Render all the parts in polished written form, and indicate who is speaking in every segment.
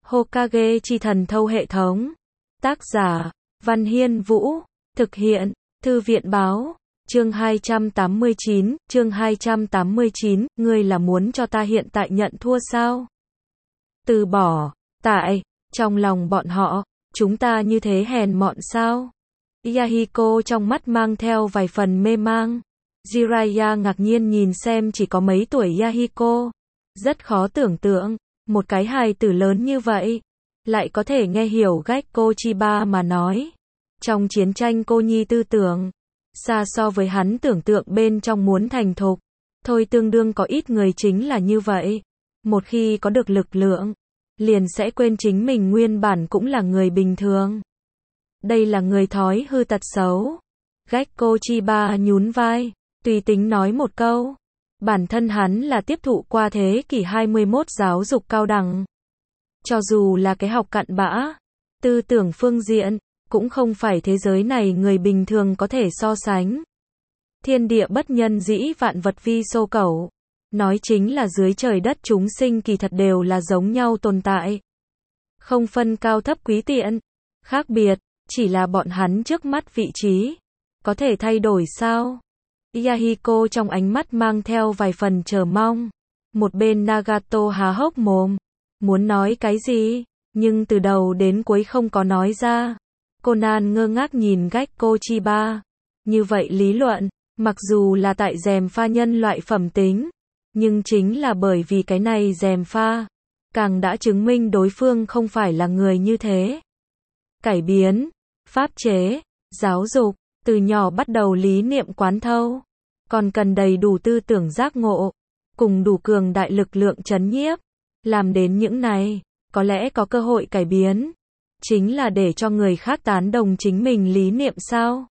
Speaker 1: Hokage chi thần thâu hệ thống. Tác giả, Văn Hiên Vũ. Thực hiện, Thư viện Báo. Chương 289, ngươi là muốn cho ta hiện tại nhận thua sao? Từ bỏ, tại, trong lòng bọn họ, chúng ta như thế hèn mọn sao? Yahiko trong mắt mang theo vài phần mê mang. Jiraiya ngạc nhiên nhìn xem chỉ có mấy tuổi Yahiko. Rất khó tưởng tượng, một cái hài tử lớn như vậy, lại có thể nghe hiểu Gekko Chiba mà nói. Trong chiến tranh cô nhi tư tưởng, xa so với hắn tưởng tượng bên trong muốn thành thục. Thôi tương đương có ít người chính là như vậy. Một khi có được lực lượng, liền sẽ quên chính mình nguyên bản cũng là người bình thường. Đây là người thói hư tật xấu. Gekko Chiba nhún vai, tùy tính nói một câu. Bản thân hắn là tiếp thụ qua thế kỷ 21 giáo dục cao đẳng. Cho dù là cái học cặn bã, tư tưởng phương diện, cũng không phải thế giới này người bình thường có thể so sánh. Thiên địa bất nhân dĩ vạn vật vi xô cẩu. Nói chính là dưới trời đất chúng sinh kỳ thật đều là giống nhau tồn tại. Không phân cao thấp quý tiện. Khác biệt, chỉ là bọn hắn trước mắt vị trí. Có thể thay đổi sao? Yahiko trong ánh mắt mang theo vài phần chờ mong. Một bên Nagato há hốc mồm. Muốn nói cái gì? Nhưng từ đầu đến cuối không có nói ra. Conan ngơ ngác nhìn Gekko Chiba. Như vậy lý luận, mặc dù là tại gièm pha nhân loại phẩm tính, nhưng chính là bởi vì cái này gièm pha, càng đã chứng minh đối phương không phải là người như thế. Cải biến, pháp chế, giáo dục, từ nhỏ bắt đầu lý niệm quán thâu, còn cần đầy đủ tư tưởng giác ngộ, cùng đủ cường đại lực lượng trấn nhiếp. Làm đến những này, có lẽ có cơ hội cải biến. Chính là để cho người khác tán đồng chính mình lý niệm sao?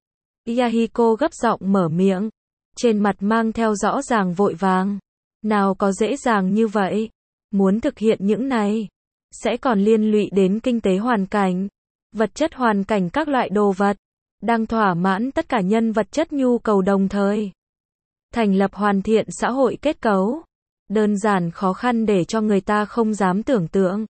Speaker 1: Yahiko gấp giọng mở miệng, trên mặt mang theo rõ ràng vội vàng. Nào có dễ dàng như vậy? Muốn thực hiện những này, sẽ còn liên lụy đến kinh tế hoàn cảnh, vật chất hoàn cảnh các loại đồ vật, đang thỏa mãn tất cả nhân vật chất nhu cầu đồng thời. Thành lập hoàn thiện xã hội kết cấu, đơn giản khó khăn để cho người ta không dám tưởng tượng.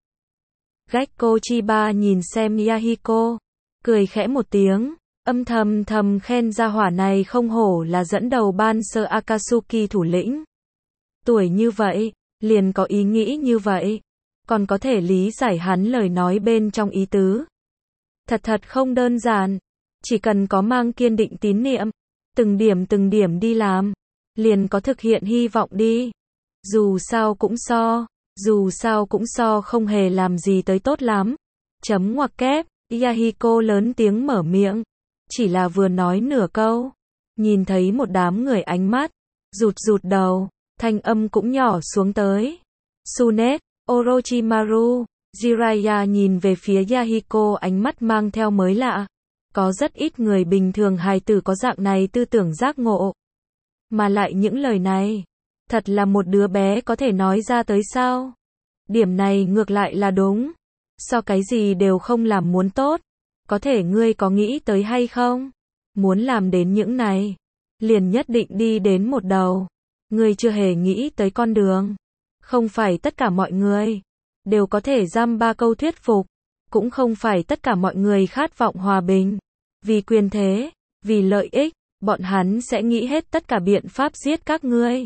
Speaker 1: Gekko Chiba nhìn xem Yahiko, cười khẽ một tiếng, âm thầm khen gia hỏa này không hổ là dẫn đầu ban sơ Akatsuki thủ lĩnh. Tuổi như vậy, liền có ý nghĩ như vậy, còn có thể lý giải hắn lời nói bên trong ý tứ. Thật không đơn giản, chỉ cần có mang kiên định tín niệm, từng điểm đi làm, liền có thực hiện hy vọng đi. Dù sao cũng so không hề làm gì tới tốt lắm. Chấm ngoặc kép, Yahiko lớn tiếng mở miệng, chỉ là vừa nói nửa câu, nhìn thấy một đám người ánh mắt rụt đầu, thanh âm cũng nhỏ xuống tới. Tsunet, Orochimaru, Jiraiya nhìn về phía Yahiko ánh mắt mang theo mới lạ. Có rất ít người bình thường hài tử có dạng này tư tưởng giác ngộ. Mà lại những lời này, thật là một đứa bé có thể nói ra tới sao? Điểm này ngược lại là đúng. So cái gì đều không làm muốn tốt. Có thể ngươi có nghĩ tới hay không? Muốn làm đến những này, liền nhất định đi đến một đầu. Ngươi chưa hề nghĩ tới con đường. Không phải tất cả mọi người đều có thể dăm ba câu thuyết phục. Cũng không phải tất cả mọi người khát vọng hòa bình. Vì quyền thế, vì lợi ích, bọn hắn sẽ nghĩ hết tất cả biện pháp giết các ngươi.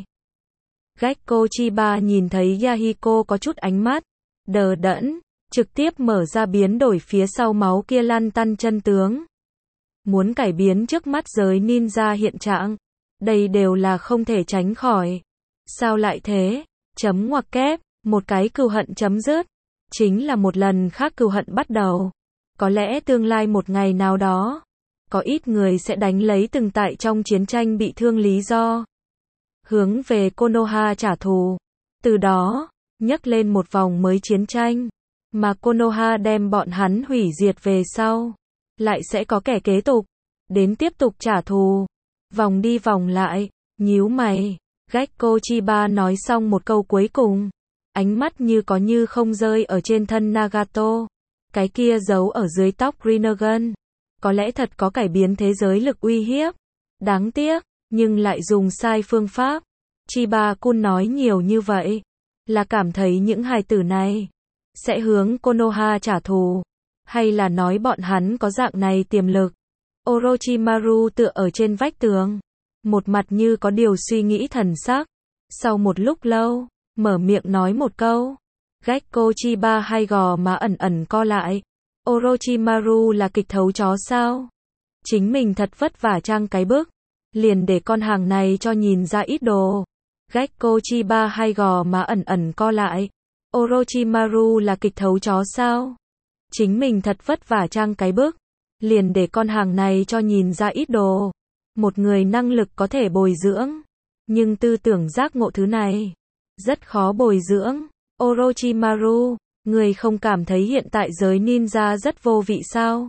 Speaker 1: Gekko Chiba nhìn thấy Yahiko có chút ánh mắt đờ đẫn, trực tiếp mở ra biến đổi phía sau máu kia lăn tăn chân tướng. Muốn cải biến trước mắt giới ninja hiện trạng, đây đều là không thể tránh khỏi. Sao lại thế? Chấm ngoặc kép, một cái cừu hận chấm dứt, chính là một lần khác cừu hận bắt đầu. Có lẽ tương lai một ngày nào đó, có ít người sẽ đánh lấy từng tại trong chiến tranh bị thương lý do, hướng về Konoha trả thù. Từ đó, nhấc lên một vòng mới chiến tranh, mà Konoha đem bọn hắn hủy diệt về sau. Lại sẽ có kẻ kế tục, đến tiếp tục trả thù. Vòng đi vòng lại, nhíu mày. Gekko Chiba nói xong một câu cuối cùng. Ánh mắt như có như không rơi ở trên thân Nagato. Cái kia giấu ở dưới tóc Rinnegan. Có lẽ thật có cải biến thế giới lực uy hiếp. Đáng tiếc, nhưng lại dùng sai phương pháp. Chiba-kun nói nhiều như vậy, là cảm thấy những hài tử này sẽ hướng Konoha trả thù, hay là nói bọn hắn có dạng này tiềm lực. Orochimaru tựa ở trên vách tường, một mặt như có điều suy nghĩ thần sắc. Sau một lúc lâu, mở miệng nói một câu. Gekko Chiba hai gò má ẩn ẩn co lại. Orochimaru là kịch thấu chó sao? Chính mình thật vất vả trang cái bức, liền để con hàng này cho nhìn ra ít đồ. Gekko Chiba hai gò má ẩn ẩn co lại. Orochimaru là kịch thấu chó sao? Chính mình thật vất vả trang cái bức, liền để con hàng này cho nhìn ra ít đồ. Một người năng lực có thể bồi dưỡng, nhưng tư tưởng giác ngộ thứ này rất khó bồi dưỡng. Orochimaru, người không cảm thấy hiện tại giới ninja rất vô vị sao?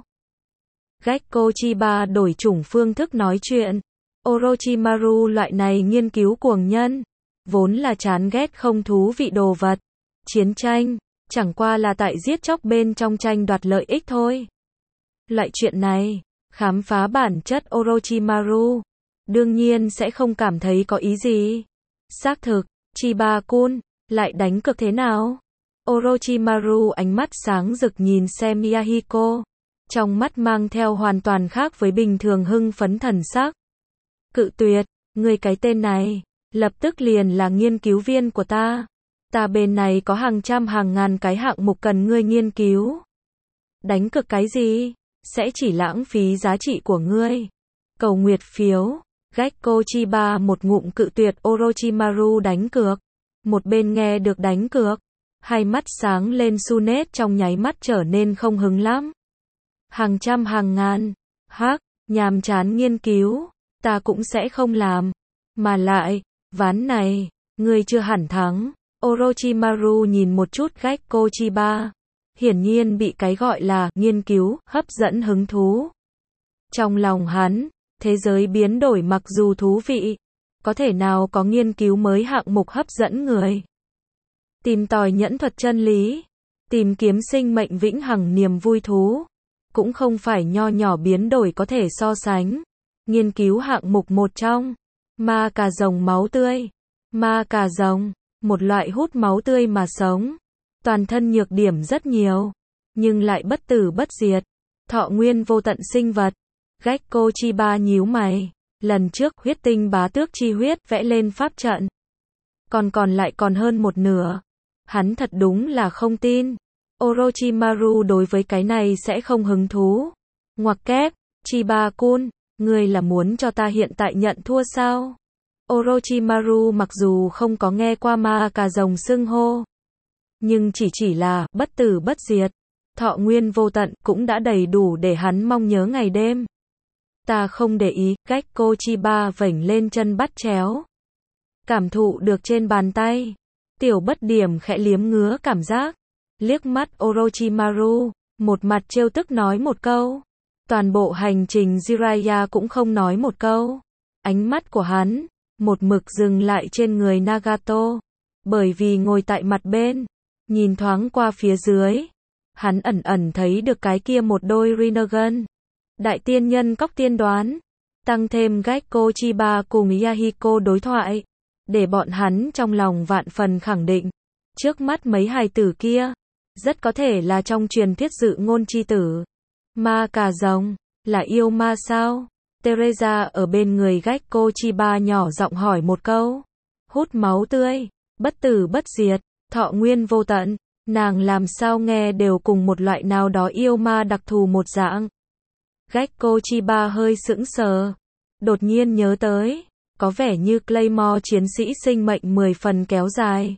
Speaker 1: Gekko Chiba đổi chủng phương thức nói chuyện. Orochimaru loại này nghiên cứu cuồng nhân, vốn là chán ghét không thú vị đồ vật. Chiến tranh, chẳng qua là tại giết chóc bên trong tranh đoạt lợi ích thôi. Loại chuyện này, khám phá bản chất Orochimaru, đương nhiên sẽ không cảm thấy có ý gì. Xác thực, Chiba-kun, lại đánh cược thế nào? Orochimaru ánh mắt sáng rực nhìn xem Yahiko, trong mắt mang theo hoàn toàn khác với bình thường hưng phấn thần sắc. Cự tuyệt, người cái tên này, lập tức liền là nghiên cứu viên của ta. Ta bên này có hàng trăm hàng ngàn cái hạng mục cần ngươi nghiên cứu. Đánh cược cái gì? Sẽ chỉ lãng phí giá trị của ngươi. Cầu nguyệt phiếu. Gekko Chiba một ngụm cự tuyệt Orochimaru đánh cược. Một bên nghe được đánh cược, hai mắt sáng lên Sunet trong nháy mắt trở nên không hứng lắm. Hàng trăm hàng ngàn, hắc, nhàm chán nghiên cứu, ta cũng sẽ không làm. Mà lại, ván này, ngươi chưa hẳn thắng. Orochimaru nhìn một chút Gekko Chiba, hiển nhiên bị cái gọi là nghiên cứu hấp dẫn hứng thú. Trong lòng hắn, thế giới biến đổi mặc dù thú vị, có thể nào có nghiên cứu mới hạng mục hấp dẫn người. Tìm tòi nhẫn thuật chân lý, tìm kiếm sinh mệnh vĩnh hằng niềm vui thú, cũng không phải nho nhỏ biến đổi có thể so sánh. Nghiên cứu hạng mục một trong, ma cà rồng máu tươi. Ma cà rồng, một loại hút máu tươi mà sống. Toàn thân nhược điểm rất nhiều, nhưng lại bất tử bất diệt, thọ nguyên vô tận sinh vật. Gekko Chiba nhíu mày, lần trước huyết tinh bá tước chi huyết vẽ lên pháp trận, còn lại còn hơn một nửa. Hắn thật đúng là không tin. Orochimaru đối với cái này sẽ không hứng thú. Ngoặc kép, Chiba-kun, ngươi là muốn cho ta hiện tại nhận thua sao? Orochimaru mặc dù không có nghe qua ma cà rồng xưng hô, nhưng chỉ là bất tử bất diệt, thọ nguyên vô tận cũng đã đầy đủ để hắn mong nhớ ngày đêm. Ta không để ý. Gekko Chiba vểnh lên chân bắt chéo, cảm thụ được trên bàn tay, tiểu bất điểm khẽ liếm ngứa cảm giác, liếc mắt Orochimaru, một mặt trêu tức nói một câu. Toàn bộ hành trình Jiraiya cũng không nói một câu. Ánh mắt của hắn một mực dừng lại trên người Nagato, bởi vì ngồi tại mặt bên, nhìn thoáng qua phía dưới, hắn ẩn ẩn thấy được cái kia một đôi Rinnegan. Đại tiên nhân cóc tiên đoán, tăng thêm Gekko Chiba cùng Yahiko đối thoại, để bọn hắn trong lòng vạn phần khẳng định, trước mắt mấy hài tử kia, rất có thể là trong truyền thuyết dự ngôn chi tử. Ma cà rồng, là yêu ma sao? Teresa ở bên người Gekko Chiba nhỏ giọng hỏi một câu. Hút máu tươi, bất tử bất diệt, thọ nguyên vô tận, nàng làm sao nghe đều cùng một loại nào đó yêu ma đặc thù một dạng. Gekko Chiba hơi sững sờ, đột nhiên nhớ tới, có vẻ như Claymore chiến sĩ sinh mệnh 10 phần kéo dài.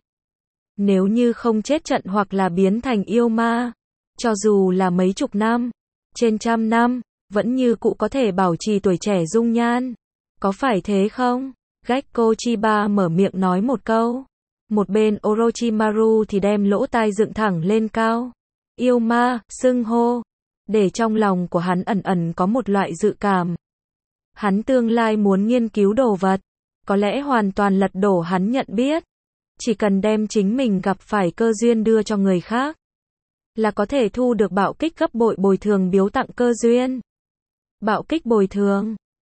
Speaker 1: Nếu như không chết trận hoặc là biến thành yêu ma, cho dù là mấy chục năm, trên trăm năm, vẫn như cũ có thể bảo trì tuổi trẻ dung nhan. Có phải thế không? Gekko Chiba mở miệng nói một câu. Một bên Orochimaru thì đem lỗ tai dựng thẳng lên cao. Yêu ma, xưng hô, để trong lòng của hắn ẩn ẩn có một loại dự cảm. Hắn tương lai muốn nghiên cứu đồ vật, có lẽ hoàn toàn lật đổ hắn nhận biết. Chỉ cần đem chính mình gặp phải cơ duyên đưa cho người khác, là có thể thu được bạo kích gấp bội bồi thường biếu tặng cơ duyên. Bạo kích bồi thường.